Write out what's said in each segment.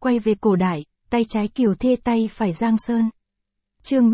quay về cổ đại, tay trái Kiều Thê tay phải Giang Sơn. Chương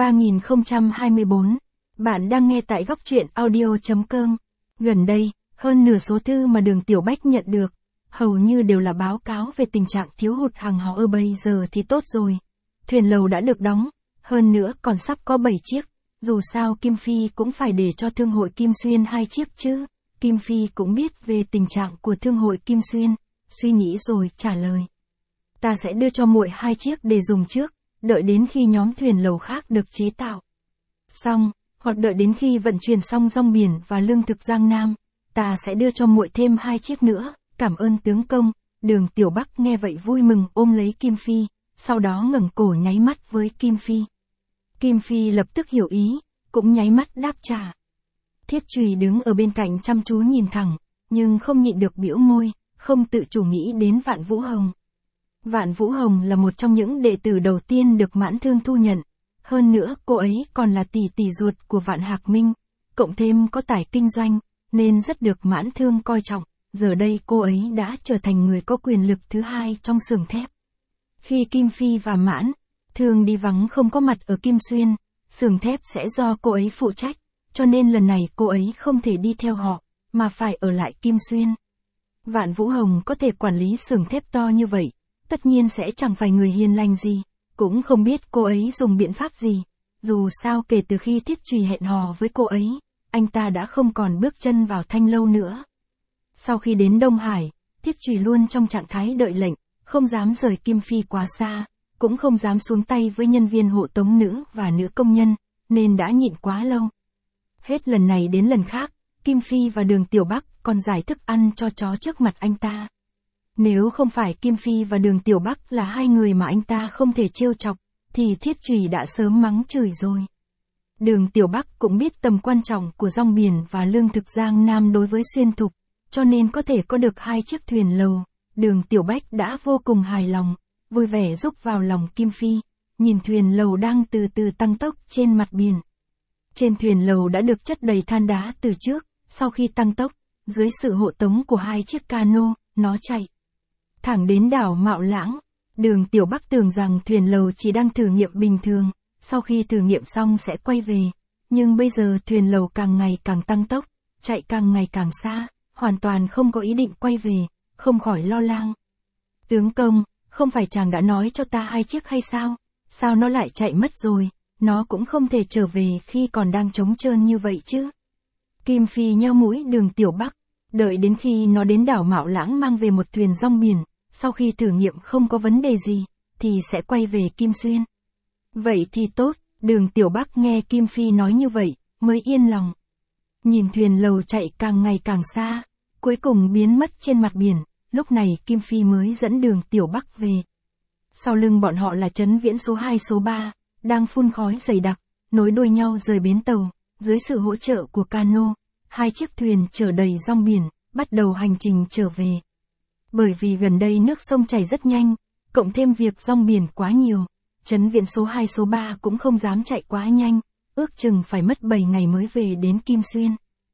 3024. Bạn đang nghe tại góc truyện audio.com. Gần đây, hơn nửa số thư mà Đường Tiểu Bách nhận được, hầu như đều là báo cáo về tình trạng thiếu hụt hàng hóa. Bây giờ thì tốt rồi. Thuyền lầu đã được đóng, hơn nữa còn sắp có 7 chiếc. Dù sao Kim Phi cũng phải để cho Thương hội Kim Xuyên 2 chiếc chứ. Kim Phi cũng biết về tình trạng của Thương hội Kim Xuyên, suy nghĩ rồi trả lời. Ta sẽ đưa cho muội 2 chiếc để dùng trước, đợi đến khi nhóm thuyền lầu khác được chế tạo xong, hoặc đợi đến khi vận chuyển xong rong biển và lương thực Giang Nam, ta sẽ đưa cho muội thêm 2 chiếc nữa, cảm ơn tướng công. Đường Tiểu Bắc nghe vậy vui mừng ôm lấy Kim Phi, sau đó ngẩng cổ nháy mắt với Kim Phi. Kim Phi lập tức hiểu ý, cũng nháy mắt đáp trả. Thiết Trùy đứng ở bên cạnh chăm chú nhìn thẳng, nhưng không nhịn được bĩu môi, không tự chủ nghĩ đến Vạn Vũ Hồng. Vạn Vũ Hồng là một trong những đệ tử đầu tiên được Mãn Thương thu nhận, hơn nữa cô ấy còn là tỷ tỷ ruột của Vạn Hạc Minh, cộng thêm có tài kinh doanh, nên rất được Mãn Thương coi trọng. Giờ đây cô ấy đã trở thành người có quyền lực thứ hai trong xưởng thép. Khi Kim Phi và Mãn Thương đi vắng không có mặt ở Kim Xuyên, xưởng thép sẽ do cô ấy phụ trách, cho nên lần này cô ấy không thể đi theo họ, mà phải ở lại Kim Xuyên. Vạn Vũ Hồng có thể quản lý xưởng thép to như vậy, tất nhiên sẽ chẳng phải người hiền lành gì, cũng không biết cô ấy dùng biện pháp gì. Dù sao kể từ khi Thiết Trùy hẹn hò với cô ấy, anh ta đã không còn bước chân vào Thanh Lâu nữa. Sau khi đến Đông Hải, Thiết Trùy luôn trong trạng thái đợi lệnh, không dám rời Kim Phi quá xa, cũng không dám xuống tay với nhân viên hộ tống nữ và nữ công nhân, nên đã nhịn quá lâu. Hết lần này đến lần khác, Kim Phi và Đường Tiểu Bắc còn giải thức ăn cho chó trước mặt anh ta. Nếu không phải Kim Phi và Đường Tiểu Bắc là hai người mà anh ta không thể trêu chọc, thì Thiết Trùy đã sớm mắng chửi rồi. Đường Tiểu Bắc cũng biết tầm quan trọng của rong biển và lương thực Giang Nam đối với Xuyên Thục, cho nên có thể có được 2 chiếc thuyền lầu, Đường Tiểu Bách đã vô cùng hài lòng, vui vẻ rúc vào lòng Kim Phi, nhìn thuyền lầu đang từ từ tăng tốc trên mặt biển. Trên thuyền lầu đã được chất đầy than đá từ trước, sau khi tăng tốc, dưới sự hộ tống của 2 chiếc cano, nó chạy thẳng đến đảo Mạo Lãng. Đường Tiểu Bắc tưởng rằng thuyền lầu chỉ đang thử nghiệm bình thường, sau khi thử nghiệm xong sẽ quay về, nhưng bây giờ thuyền lầu càng ngày càng tăng tốc, chạy càng ngày càng xa, hoàn toàn không có ý định quay về, không khỏi lo lắng. Tướng công, không phải chàng đã nói cho ta 2 chiếc hay sao? Sao nó lại chạy mất rồi? Nó cũng không thể trở về khi còn đang trống trơn như vậy chứ. Kim Phi nheo mũi Đường Tiểu Bắc, đợi đến khi nó đến đảo Mạo Lãng mang về một thuyền rong biển, sau khi thử nghiệm không có vấn đề gì, thì sẽ quay về Kim Xuyên. Vậy thì tốt, Đường Tiểu Bắc nghe Kim Phi nói như vậy, mới yên lòng. Nhìn thuyền lầu chạy càng ngày càng xa, cuối cùng biến mất trên mặt biển, lúc này Kim Phi mới dẫn Đường Tiểu Bắc về. Sau lưng bọn họ là Trấn Viễn số 2 số 3, đang phun khói dày đặc, nối đuôi nhau rời bến tàu, dưới sự hỗ trợ của cano, 2 chiếc thuyền chở đầy rong biển, bắt đầu hành trình trở về. Bởi vì gần đây nước sông chảy rất nhanh, cộng thêm việc rong biển quá nhiều, Trấn Viễn số 2 số 3 cũng không dám chạy quá nhanh, ước chừng phải mất 7 ngày mới về đến Kim Xuyên.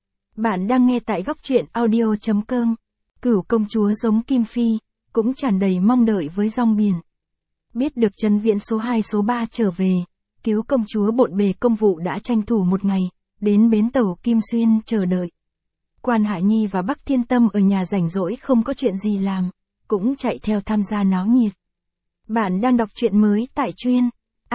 Bạn đang nghe tại góc truyện audio.com. Cửu công chúa giống Kim Phi, cũng tràn đầy mong đợi với rong biển. Biết được Trấn Viễn số 2 số 3 trở về, cứu công chúa bộn bề công vụ đã tranh thủ một ngày, đến bến tàu Kim Xuyên chờ đợi. Quan Hạ Nhi và Bắc Thiên Tâm ở nhà rảnh rỗi không có chuyện gì làm, cũng chạy theo tham gia náo nhiệt. Bạn đang đọc truyện mới tại truyện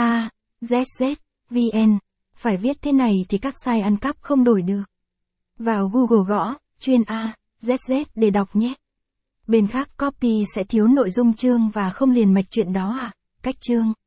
AZZ.vn, phải viết thế này thì các site ăn cắp không đổi được. Vào Google gõ truyện AZZ để đọc nhé. Bên khác copy sẽ thiếu nội dung chương và không liền mạch truyện đó à? Cách chương